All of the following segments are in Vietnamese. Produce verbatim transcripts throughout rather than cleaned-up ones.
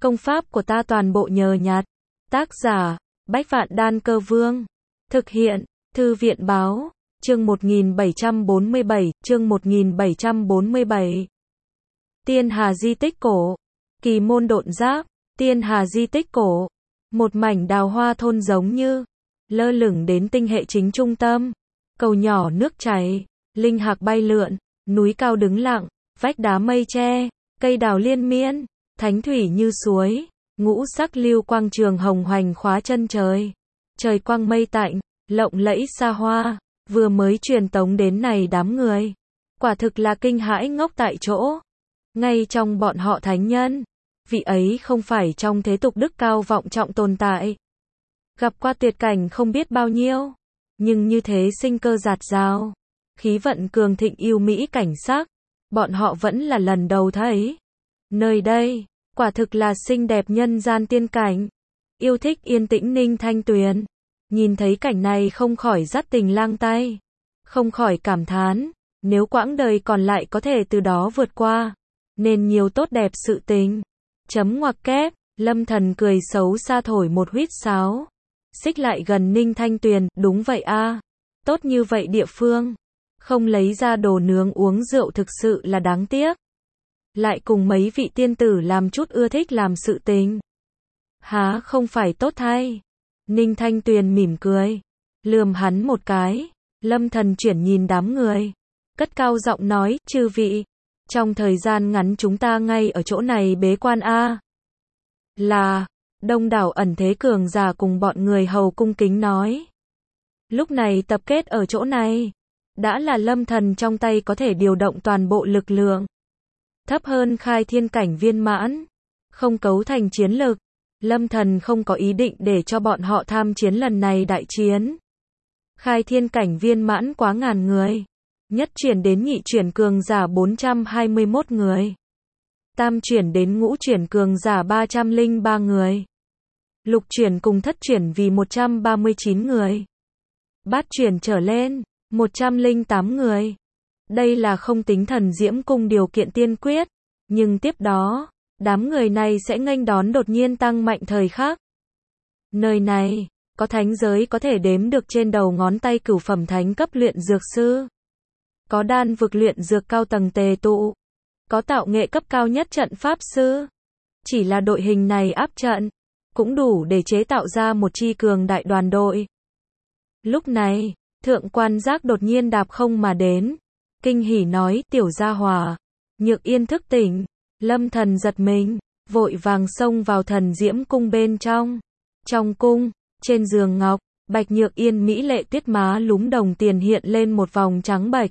Công pháp của ta toàn bộ nhờ nhặt. Tác giả, Bách Vạn Đan Cơ Vương. Thực hiện, Thư viện Báo. Chương một nghìn bảy trăm bốn mươi bảy, chương một nghìn bảy trăm bốn mươi bảy. Tiên Hà di tích cổ. Kỳ môn độn giáp, Tiên Hà di tích cổ. Một mảnh đào hoa thôn giống như lơ lửng đến tinh hệ chính trung tâm. Cầu nhỏ nước chảy, linh hạc bay lượn, núi cao đứng lặng, vách đá mây che, cây đào liên miên, thánh thủy như suối, ngũ sắc lưu quang trường hồng hoành khóa chân trời. Trời quang mây tạnh, lộng lẫy xa hoa, vừa mới truyền tống đến này đám người. Quả thực là kinh hãi ngốc tại chỗ. Ngay trong bọn họ thánh nhân, vị ấy không phải trong thế tục đức cao vọng trọng tồn tại. Gặp qua tuyệt cảnh không biết bao nhiêu, nhưng như thế sinh cơ dạt dào, khí vận cường thịnh yêu mỹ cảnh sắc, bọn họ vẫn là lần đầu thấy. Nơi đây, quả thực là xinh đẹp nhân gian tiên cảnh. Yêu thích yên tĩnh Ninh Thanh Tuyền, nhìn thấy cảnh này không khỏi dắt tình lang tay, không khỏi cảm thán, nếu quãng đời còn lại có thể từ đó vượt qua, nên nhiều tốt đẹp sự tình. Chấm ngoặc kép, Lâm Thần cười xấu xa thổi một huýt sáo, xích lại gần Ninh Thanh Tuyền, đúng vậy a, tốt như vậy địa phương, không lấy ra đồ nướng uống rượu thực sự là đáng tiếc. Lại cùng mấy vị tiên tử làm chút ưa thích làm sự tình, há không phải tốt thay. Ninh Thanh Tuyền mỉm cười, lườm hắn một cái. Lâm Thần chuyển nhìn đám người, cất cao giọng nói, chư vị, trong thời gian ngắn chúng ta ngay ở chỗ này bế quan a. Là, đông đảo ẩn thế cường giả cùng bọn người hầu cung kính nói. Lúc này tập kết ở chỗ này, đã là Lâm Thần trong tay có thể điều động toàn bộ lực lượng. Thấp hơn khai thiên cảnh viên mãn, không cấu thành chiến lực. Lâm Thần không có ý định để cho bọn họ tham chiến lần này đại chiến. Khai thiên cảnh viên mãn quá ngàn người, nhất chuyển đến nhị chuyển cường giả bốn trăm hai mươi mốt người, tam chuyển đến ngũ chuyển cường giả ba trăm lẻ ba người, lục chuyển cùng thất chuyển vì một trăm ba mươi chín người, bát chuyển trở lên một trăm lẻ tám người. Đây là không tính thần diễm cung điều kiện tiên quyết, nhưng tiếp đó, đám người này sẽ nghênh đón đột nhiên tăng mạnh thời khắc. Nơi này, có thánh giới có thể đếm được trên đầu ngón tay cửu phẩm thánh cấp luyện dược sư. Có đan vực luyện dược cao tầng tề tụ. Có tạo nghệ cấp cao nhất trận pháp sư. Chỉ là đội hình này áp trận, cũng đủ để chế tạo ra một chi cường đại đoàn đội. Lúc này, thượng quan giác đột nhiên đạp không mà đến. Kinh hỉ nói, tiểu gia hỏa, Nhược Yên thức tỉnh. Lâm Thần giật mình, vội vàng xông vào thần diễm cung bên trong. Trong cung, trên giường ngọc, Bạch Nhược Yên mỹ lệ tuyết má lúm đồng tiền hiện lên một vòng trắng bạch.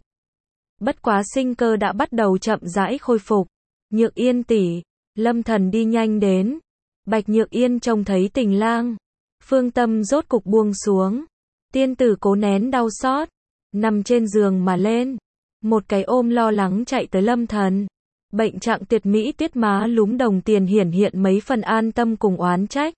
Bất quá sinh cơ đã bắt đầu chậm rãi khôi phục. Nhược Yên tỷ, Lâm Thần đi nhanh đến. Bạch Nhược Yên trông thấy tình lang, phương tâm rốt cục buông xuống. Tiên tử cố nén đau xót, nằm trên giường mà lên. Một cái ôm lo lắng chạy tới Lâm Thần. Bệnh trạng tuyệt mỹ tuyết má lúm đồng tiền hiển hiện mấy phần an tâm cùng oán trách.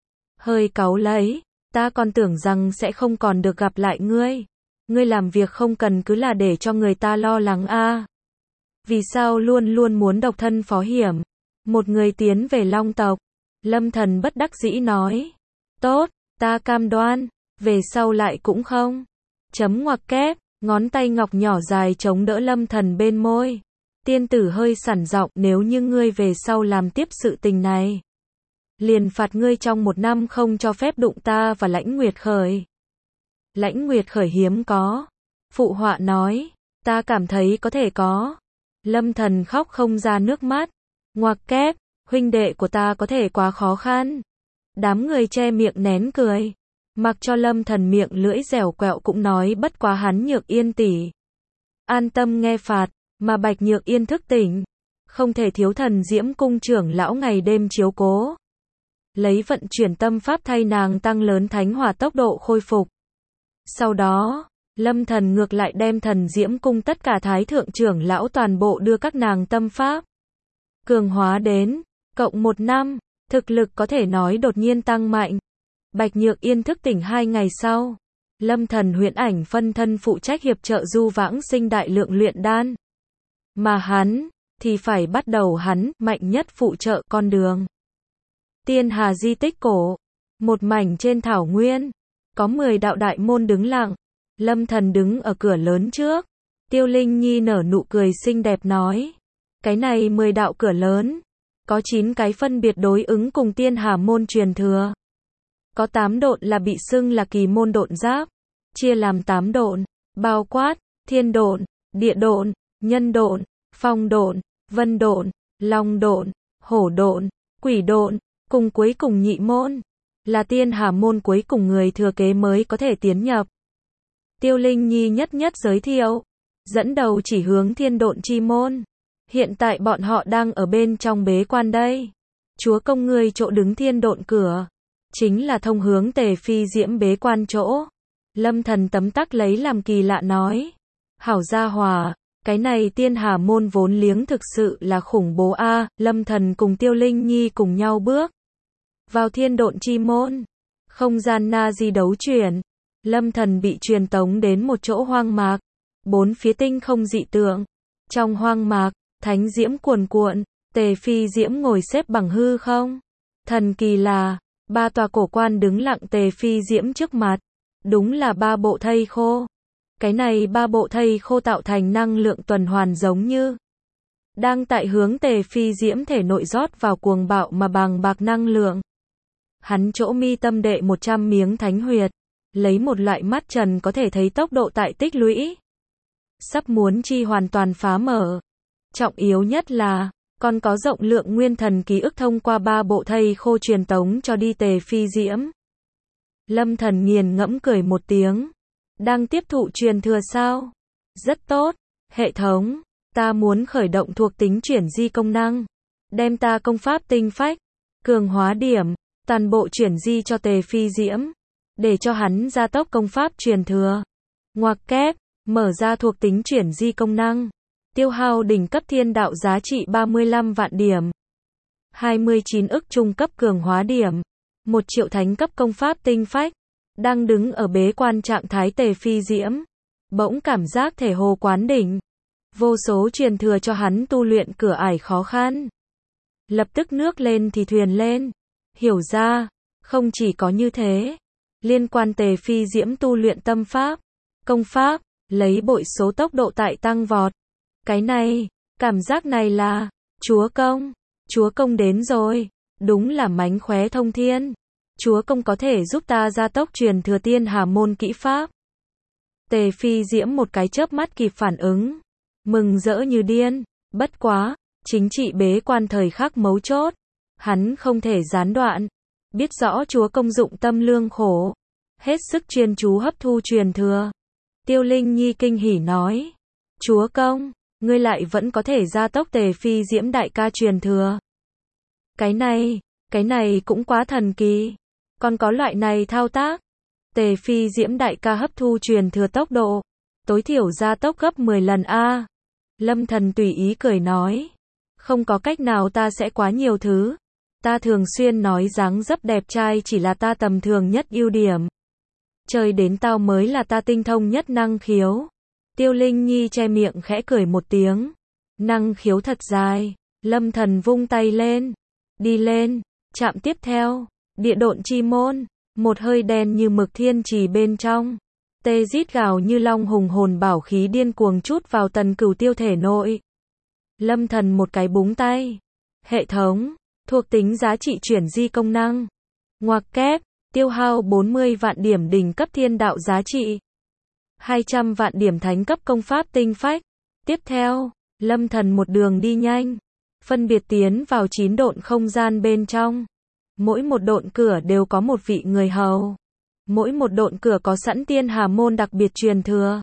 Hơi cáu lấy, ta còn tưởng rằng sẽ không còn được gặp lại ngươi. Ngươi làm việc không cần cứ là để cho người ta lo lắng a. À. Vì sao luôn luôn muốn độc thân phó hiểm? Một người tiến về Long tộc. Lâm Thần bất đắc dĩ nói. Tốt, ta cam đoan, về sau lại cũng không. Chấm ngoặc kép, ngón tay ngọc nhỏ dài chống đỡ Lâm Thần bên môi. Tiên tử hơi sẵn giọng, nếu như ngươi về sau làm tiếp sự tình này, liền phạt ngươi trong một năm không cho phép đụng ta và Lãnh Nguyệt Khởi. Lãnh Nguyệt Khởi hiếm có. Phụ họa nói, ta cảm thấy có thể có. Lâm Thần khóc không ra nước mắt. Ngoặc kép, huynh đệ của ta có thể quá khó khăn. Đám người che miệng nén cười. Mặc cho Lâm Thần miệng lưỡi dẻo quẹo cũng nói bất quá hắn Nhược Yên tỷ. An tâm nghe phạt, mà Bạch Nhược Yên thức tỉnh. Không thể thiếu thần diễm cung trưởng lão ngày đêm chiếu cố. Lấy vận chuyển tâm pháp thay nàng tăng lớn thánh hỏa tốc độ khôi phục. Sau đó, Lâm Thần ngược lại đem thần diễm cung tất cả thái thượng trưởng lão toàn bộ đưa các nàng tâm pháp cường hóa đến, cộng một năm, thực lực có thể nói đột nhiên tăng mạnh. Bạch Nhược Yên thức tỉnh hai ngày sau, Lâm Thần huyễn ảnh phân thân phụ trách hiệp trợ Du Vãng Sinh đại lượng luyện đan. Mà hắn, thì phải bắt đầu hắn, mạnh nhất phụ trợ con đường. Tiên Hà di tích cổ. Một mảnh trên thảo nguyên. Có mười đạo đại môn đứng lặng. Lâm Thần đứng ở cửa lớn trước. Tiêu Linh Nhi nở nụ cười xinh đẹp nói. Cái này mười đạo cửa lớn. Có chín cái phân biệt đối ứng cùng Tiên Hà môn truyền thừa. Có tám độn là bị xưng là kỳ môn độn giáp. Chia làm tám độn. Bao quát, thiên độn, địa độn, nhân độn, phong độn, vân độn, long độn, hổ độn, quỷ độn, cùng cuối cùng nhị môn. Là Tiên Hà môn cuối cùng người thừa kế mới có thể tiến nhập. Tiêu Linh Nhi nhất nhất giới thiệu. Dẫn đầu chỉ hướng thiên độn chi môn. Hiện tại bọn họ đang ở bên trong bế quan đây. Chúa công ngươi chỗ đứng thiên độn cửa. Chính là thông hướng Tề Phi Diễm bế quan chỗ. Lâm Thần tấm tắc lấy làm kỳ lạ nói. Hảo gia hòa, cái này Tiên Hà môn vốn liếng thực sự là khủng bố a. À. Lâm Thần cùng Tiêu Linh Nhi cùng nhau bước vào thiên độn chi môn. Không gian na di đấu chuyển. Lâm Thần bị truyền tống đến một chỗ hoang mạc. Bốn phía tinh không dị tượng. Trong hoang mạc, thánh diễm cuồn cuộn, Tề Phi Diễm ngồi xếp bằng hư không. Thần kỳ là, ba tòa cổ quan đứng lặng Tề Phi Diễm trước mặt. Đúng là ba bộ thây khô. Cái này ba bộ thây khô tạo thành năng lượng tuần hoàn giống như đang tại hướng Tề Phi Diễm thể nội rót vào cuồng bạo mà bàng bạc năng lượng. Hắn chỗ mi tâm đệ một trăm miếng thánh huyệt, lấy một loại mắt trần có thể thấy tốc độ tại tích lũy. Sắp muốn chi hoàn toàn phá mở. Trọng yếu nhất là, còn có rộng lượng nguyên thần ký ức thông qua ba bộ thây khô truyền tống cho đi Tề Phi Diễm. Lâm Thần nghiền ngẫm cười một tiếng. Đang tiếp thụ truyền thừa sao? Rất tốt. Hệ thống, ta muốn khởi động thuộc tính chuyển di công năng. Đem ta công pháp tinh phách, cường hóa điểm, toàn bộ chuyển di cho Tề Phi Diễm. Để cho hắn gia tốc công pháp truyền thừa. Ngoặc kép, mở ra thuộc tính chuyển di công năng. Tiêu hao đỉnh cấp thiên đạo giá trị ba mươi lăm vạn điểm. hai mươi chín ức trung cấp cường hóa điểm. một triệu thánh cấp công pháp tinh phách. Đang đứng ở bế quan trạng thái Tề Phi Diễm. Bỗng cảm giác thể hồ quán đỉnh. Vô số truyền thừa cho hắn tu luyện cửa ải khó khăn. Lập tức nước lên thì thuyền lên. Hiểu ra, không chỉ có như thế. Liên quan Tề Phi Diễm tu luyện tâm pháp, công pháp, lấy bội số tốc độ tại tăng vọt. Cái này, cảm giác này là, chúa công, chúa công đến rồi, đúng là mánh khóe thông thiên. Chúa công có thể giúp ta gia tốc truyền thừa Tiên Hà môn kỹ pháp. Tề Phi Diễm một cái chớp mắt kịp phản ứng, mừng rỡ như điên, bất quá, chính trị bế quan thời khắc mấu chốt, hắn không thể gián đoạn, biết rõ chúa công dụng tâm lương khổ, hết sức chuyên chú hấp thu truyền thừa. Tiêu Linh Nhi kinh hỉ nói, chúa công, ngươi lại vẫn có thể gia tốc Tề Phi Diễm đại ca truyền thừa. Cái này, cái này cũng quá thần kỳ, còn có loại này thao tác. Tề Phi Diễm đại ca hấp thu truyền thừa tốc độ, tối thiểu gia tốc gấp mười lần a. Lâm Thần tùy ý cười nói, không có cách nào, ta sẽ quá nhiều thứ. Ta thường xuyên nói dáng dấp đẹp trai chỉ là ta tầm thường nhất ưu điểm. Chơi đến tao mới là ta tinh thông nhất năng khiếu. Tiêu Linh Nhi che miệng khẽ cười một tiếng. Năng khiếu thật dài. Lâm Thần vung tay lên. Đi lên. Chạm tiếp theo. Địa độn chi môn. Một hơi đen như mực thiên trì bên trong. Tê rít gào như long hùng hồn bảo khí điên cuồng trút vào Tần Cửu Tiêu thể nội. Lâm Thần một cái búng tay. Hệ thống. Thuộc tính giá trị chuyển di công năng. Ngoặc kép. Tiêu hao bốn mươi vạn điểm đỉnh cấp thiên đạo giá trị. hai trăm vạn điểm thánh cấp công pháp tinh phách. Tiếp theo, Lâm Thần một đường đi nhanh. Phân biệt tiến vào chín độn không gian bên trong. Mỗi một độn cửa đều có một vị người hầu. Mỗi một độn cửa có sẵn Tiên Hà môn đặc biệt truyền thừa.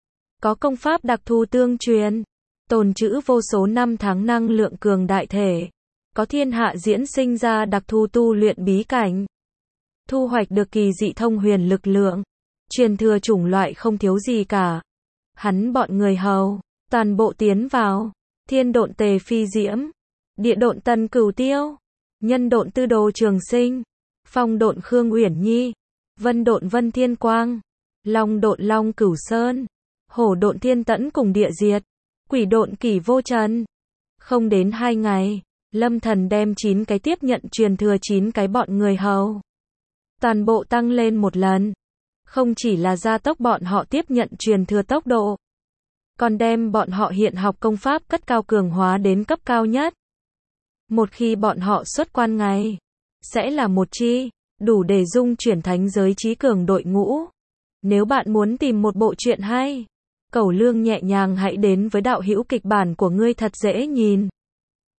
Có công pháp đặc thù tương truyền. Tồn trữ vô số năm tháng năng lượng cường đại thể. Có thiên hạ diễn sinh ra đặc thù tu luyện bí cảnh. Thu hoạch được kỳ dị thông huyền lực lượng. Truyền thừa chủng loại không thiếu gì cả. Hắn bọn người hầu, toàn bộ tiến vào. Thiên độn Tề Phi Diễm. Địa độn Tần Cửu Tiêu. Nhân độn Tư Đồ Trường Sinh. Phong độn Khương Uyển Nhi. Vân độn Vân Thiên Quang. Long độn Long Cửu Sơn. Hổ độn Thiên Tẫn cùng Địa Diệt. Quỷ độn Kỷ Vô Trần. Không đến hai ngày, Lâm Thần đem chín cái tiếp nhận truyền thừa chín cái bọn người hầu. Toàn bộ tăng lên một lần. Không chỉ là gia tốc bọn họ tiếp nhận truyền thừa tốc độ, còn đem bọn họ hiện học công pháp cất cao cường hóa đến cấp cao nhất. Một khi bọn họ xuất quan ngày, sẽ là một chi, đủ để dung chuyển thánh giới trí cường đội ngũ. Nếu bạn muốn tìm một bộ truyện hay, Cẩu Lương nhẹ nhàng hãy đến với đạo hữu kịch bản của ngươi thật dễ nhìn.